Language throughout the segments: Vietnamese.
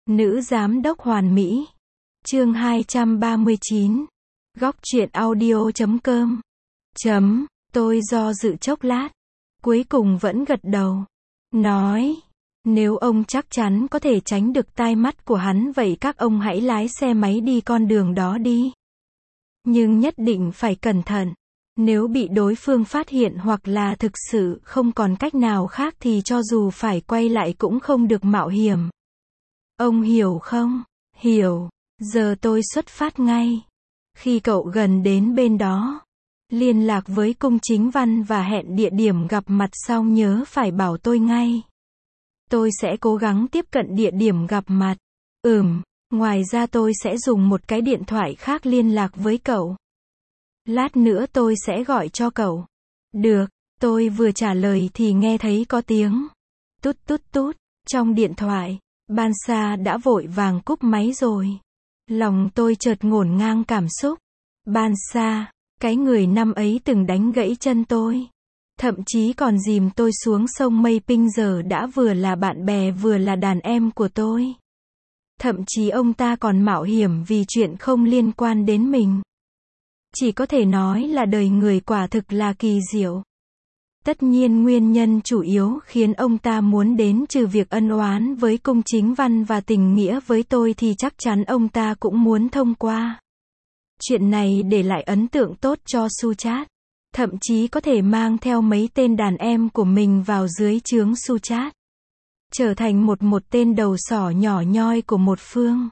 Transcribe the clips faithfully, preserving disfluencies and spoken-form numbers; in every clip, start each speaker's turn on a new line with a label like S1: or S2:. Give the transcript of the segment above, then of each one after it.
S1: Nữ giám đốc hoàn mỹ. Chương hai trăm ba mươi chín. Góc truyện audio chấm com. Chấm, tôi do dự chốc lát. Cuối cùng vẫn gật đầu. Nói, nếu ông chắc chắn có thể tránh được tai mắt của hắn vậy các ông hãy lái xe máy đi con đường đó đi. Nhưng nhất định phải cẩn thận. Nếu bị đối phương phát hiện hoặc là thực sự không còn cách nào khác thì cho dù phải quay lại cũng không được mạo hiểm. Ông hiểu không? Hiểu. Giờ tôi xuất phát ngay. Khi cậu gần đến bên đó, liên lạc với cung chính văn và hẹn địa điểm gặp mặt xong nhớ phải bảo tôi ngay. Tôi sẽ cố gắng tiếp cận địa điểm gặp mặt. Ừm, ngoài ra tôi sẽ dùng một cái điện thoại khác liên lạc với cậu. Lát nữa tôi sẽ gọi cho cậu. Được, tôi vừa trả lời thì nghe thấy có tiếng tút tút tút trong điện thoại. Ban Sa đã vội vàng cúp máy rồi. Lòng tôi chợt ngổn ngang cảm xúc. Ban Sa, cái người năm ấy từng đánh gãy chân tôi. Thậm chí còn dìm tôi xuống sông Mây Pinh giờ đã vừa là bạn bè vừa là đàn em của tôi. Thậm chí ông ta còn mạo hiểm vì chuyện không liên quan đến mình. Chỉ có thể nói là đời người quả thực là kỳ diệu. Tất nhiên nguyên nhân chủ yếu khiến ông ta muốn đến trừ việc ân oán với cung chính văn và tình nghĩa với tôi thì chắc chắn ông ta cũng muốn thông qua chuyện này để lại ấn tượng tốt cho Suchat. Thậm chí có thể mang theo mấy tên đàn em của mình vào dưới trướng Suchat. Trở thành một một tên đầu sỏ nhỏ nhoi của một phương.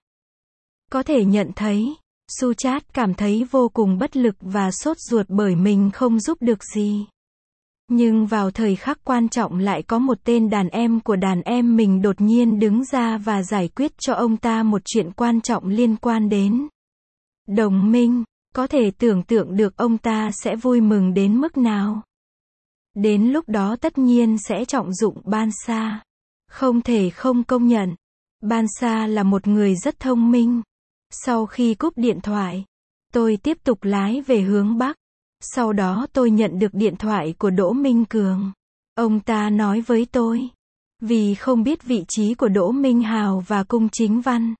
S1: Có thể nhận thấy, Suchat cảm thấy vô cùng bất lực và sốt ruột bởi mình không giúp được gì. Nhưng vào thời khắc quan trọng lại có một tên đàn em của đàn em mình đột nhiên đứng ra và giải quyết cho ông ta một chuyện quan trọng liên quan đến đồng minh. Có thể tưởng tượng được ông ta sẽ vui mừng đến mức nào. Đến lúc đó tất nhiên sẽ trọng dụng Ban Sa. Không thể không công nhận. Ban Sa là một người rất thông minh. Sau khi cúp điện thoại, tôi tiếp tục lái về hướng Bắc. Sau đó tôi nhận được điện thoại của Đỗ Minh Cường. Ông ta nói với tôi, vì không biết vị trí của Đỗ Minh Hào và cung chính văn,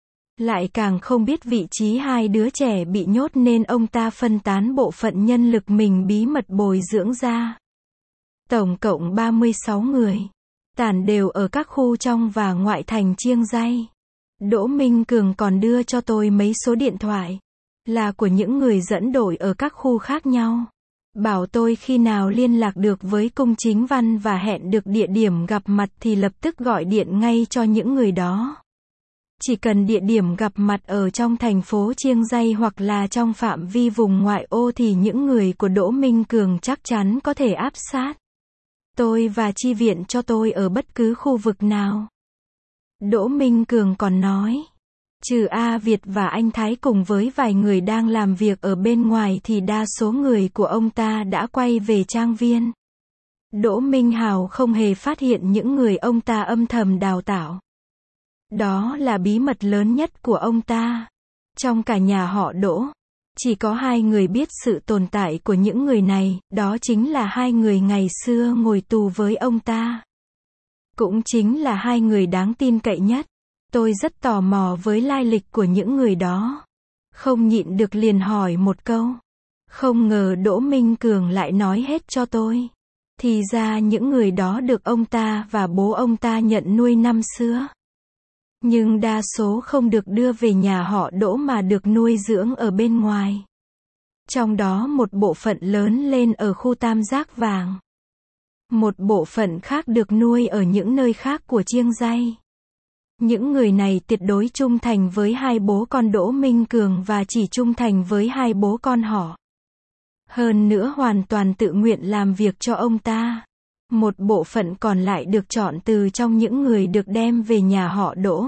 S1: lại càng không biết vị trí hai đứa trẻ bị nhốt nên ông ta phân tán bộ phận nhân lực mình bí mật bồi dưỡng ra. Tổng cộng ba mươi sáu người, tản đều ở các khu trong và ngoại thành Chiêng Ray. Đỗ Minh Cường còn đưa cho tôi mấy số điện thoại, là của những người dẫn đội ở các khu khác nhau. Bảo tôi khi nào liên lạc được với cung chính văn và hẹn được địa điểm gặp mặt thì lập tức gọi điện ngay cho những người đó. Chỉ cần địa điểm gặp mặt ở trong thành phố Chiêng Ray hoặc là trong phạm vi vùng ngoại ô thì những người của Đỗ Minh Cường chắc chắn có thể áp sát tôi và chi viện cho tôi ở bất cứ khu vực nào. Đỗ Minh Cường còn nói, trừ A Việt và anh Thái cùng với vài người đang làm việc ở bên ngoài thì đa số người của ông ta đã quay về trang viên. Đỗ Minh Hào không hề phát hiện những người ông ta âm thầm đào tạo. Đó là bí mật lớn nhất của ông ta. Trong cả nhà họ Đỗ, chỉ có hai người biết sự tồn tại của những người này, đó chính là hai người ngày xưa ngồi tù với ông ta. Cũng chính là hai người đáng tin cậy nhất. Tôi rất tò mò với lai lịch của những người đó. Không nhịn được liền hỏi một câu. Không ngờ Đỗ Minh Cường lại nói hết cho tôi. Thì ra những người đó được ông ta và bố ông ta nhận nuôi năm xưa. Nhưng đa số không được đưa về nhà họ Đỗ mà được nuôi dưỡng ở bên ngoài. Trong đó một bộ phận lớn lên ở khu Tam Giác Vàng. Một bộ phận khác được nuôi ở những nơi khác của Chiêng Ray. Những người này tuyệt đối trung thành với hai bố con Đỗ Minh Cường và chỉ trung thành với hai bố con họ. Hơn nữa hoàn toàn tự nguyện làm việc cho ông ta. Một bộ phận còn lại được chọn từ trong những người được đem về nhà họ Đỗ.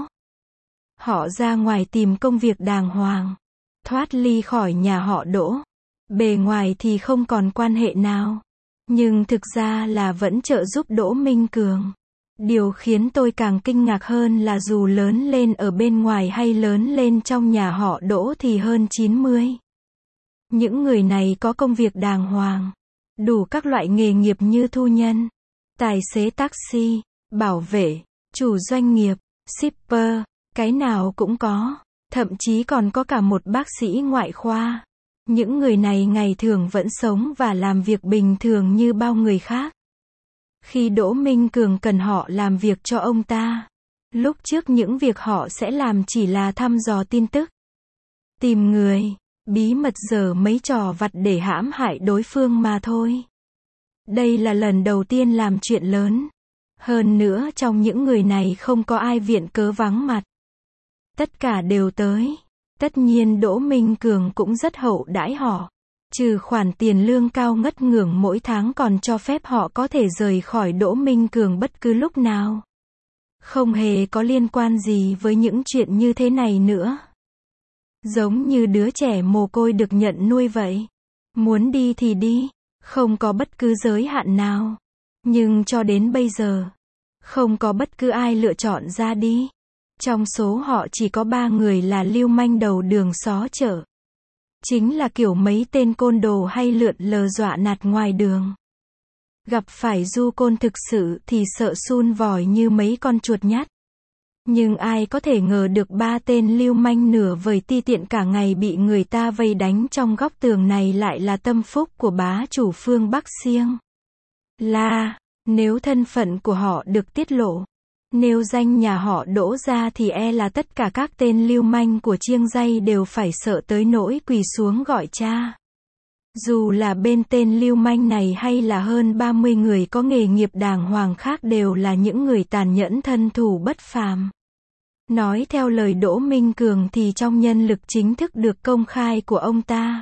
S1: Họ ra ngoài tìm công việc đàng hoàng, thoát ly khỏi nhà họ Đỗ. Bề ngoài thì không còn quan hệ nào, nhưng thực ra là vẫn trợ giúp Đỗ Minh Cường. Điều khiến tôi càng kinh ngạc hơn là dù lớn lên ở bên ngoài hay lớn lên trong nhà họ Đỗ thì hơn chín mươi. Những người này có công việc đàng hoàng, đủ các loại nghề nghiệp như thu nhân, tài xế taxi, bảo vệ, chủ doanh nghiệp, shipper, Cái nào cũng có. Thậm chí còn có cả một bác sĩ ngoại khoa. Những người này ngày thường vẫn sống và làm việc bình thường như bao người khác. Khi Đỗ Minh Cường cần họ làm việc cho ông ta, lúc trước những việc họ sẽ làm chỉ là thăm dò tin tức, tìm người, bí mật giở mấy trò vặt để hãm hại đối phương mà thôi. Đây là lần đầu tiên làm chuyện lớn. Hơn nữa trong những người này không có ai viện cớ vắng mặt. Tất cả đều tới. Tất nhiên Đỗ Minh Cường cũng rất hậu đãi họ. Trừ khoản tiền lương cao ngất ngưởng mỗi tháng còn cho phép họ có thể rời khỏi Đỗ Minh Cường bất cứ lúc nào. Không hề có liên quan gì với những chuyện như thế này nữa. Giống như đứa trẻ mồ côi được nhận nuôi vậy. Muốn đi thì đi, không có bất cứ giới hạn nào. Nhưng cho đến bây giờ, không có bất cứ ai lựa chọn ra đi. Trong số họ chỉ có ba người là lưu manh đầu đường xó chợ. Chính là kiểu mấy tên côn đồ hay lượn lờ dọa nạt ngoài đường. Gặp phải du côn thực sự thì sợ sun vòi như mấy con chuột nhắt. Nhưng ai có thể ngờ được ba tên lưu manh nửa vời ti tiện cả ngày bị người ta vây đánh trong góc tường này lại là tâm phúc của bá chủ Phương Bắc Siêng. Là, nếu thân phận của họ được tiết lộ, nếu danh nhà họ Đỗ ra thì e là tất cả các tên lưu manh của Chiêng Dây đều phải sợ tới nỗi quỳ xuống gọi cha. Dù là bên tên lưu manh này hay là hơn ba mươi người có nghề nghiệp đàng hoàng khác đều là những người tàn nhẫn thân thủ bất phàm. Nói theo lời Đỗ Minh Cường thì trong nhân lực chính thức được công khai của ông ta,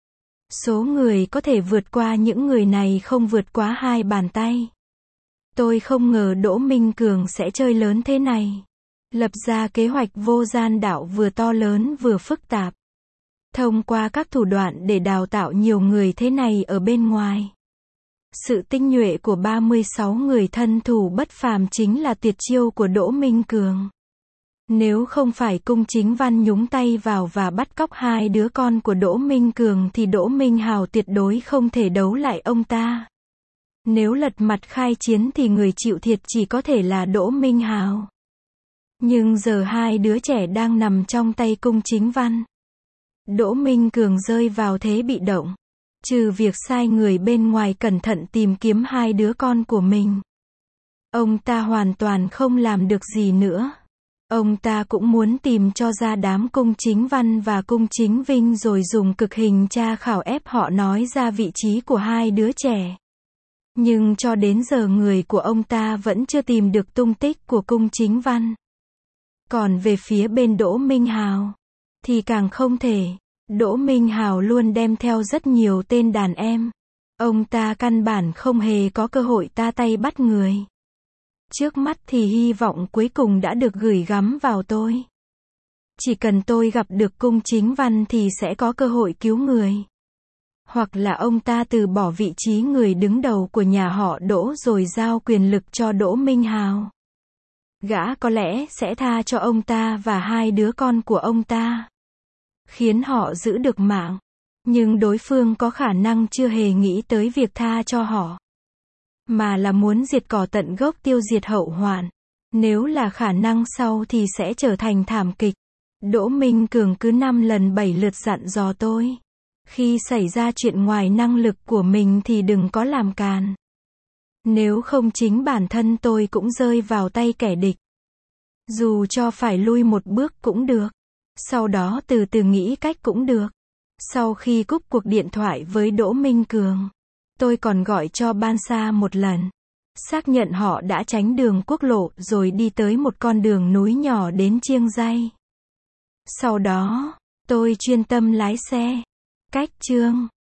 S1: số người có thể vượt qua những người này không vượt quá hai bàn tay. Tôi không ngờ Đỗ Minh Cường sẽ chơi lớn thế này. Lập ra kế hoạch vô gian đạo vừa to lớn vừa phức tạp. Thông qua các thủ đoạn để đào tạo nhiều người thế này ở bên ngoài. Sự tinh nhuệ của ba mươi sáu người thân thủ bất phàm chính là tuyệt chiêu của Đỗ Minh Cường. Nếu không phải Cung Chính Văn nhúng tay vào và bắt cóc hai đứa con của Đỗ Minh Cường thì Đỗ Minh Hào tuyệt đối không thể đấu lại ông ta. Nếu lật mặt khai chiến thì người chịu thiệt chỉ có thể là Đỗ Minh Hào. Nhưng giờ hai đứa trẻ đang nằm trong tay Cung Chính Văn. Đỗ Minh Cường rơi vào thế bị động. Trừ việc sai người bên ngoài cẩn thận tìm kiếm hai đứa con của mình, ông ta hoàn toàn không làm được gì nữa. Ông ta cũng muốn tìm cho ra đám Cung Chính Văn và Cung Chính Vinh rồi dùng cực hình tra khảo ép họ nói ra vị trí của hai đứa trẻ. Nhưng cho đến giờ người của ông ta vẫn chưa tìm được tung tích của Cung Chính Văn. Còn về phía bên Đỗ Minh Hào, thì càng không thể. Đỗ Minh Hào luôn đem theo rất nhiều tên đàn em. Ông ta căn bản không hề có cơ hội ta tay bắt người. Trước mắt thì hy vọng cuối cùng đã được gửi gắm vào tôi. Chỉ cần tôi gặp được Cung Chính Văn thì sẽ có cơ hội cứu người. Hoặc là ông ta từ bỏ vị trí người đứng đầu của nhà họ Đỗ rồi giao quyền lực cho Đỗ Minh Hào. Gã có lẽ sẽ tha cho ông ta và hai đứa con của ông ta, khiến họ giữ được mạng. Nhưng đối phương có khả năng chưa hề nghĩ tới việc tha cho họ, mà là muốn diệt cỏ tận gốc tiêu diệt hậu hoạn. Nếu là khả năng sau thì sẽ trở thành thảm kịch. Đỗ Minh Cường cứ năm lần bảy lượt dặn dò tôi. Khi xảy ra chuyện ngoài năng lực của mình thì đừng có làm càn. Nếu không chính bản thân tôi cũng rơi vào tay kẻ địch. Dù cho phải lui một bước cũng được. Sau đó từ từ nghĩ cách cũng được. Sau khi cúp cuộc điện thoại với Đỗ Minh Cường, tôi còn gọi cho Ban Sa một lần. Xác nhận họ đã tránh đường quốc lộ rồi đi tới một con đường núi nhỏ đến Chiêng Dây. Sau đó, tôi chuyên tâm lái xe. Cách Chương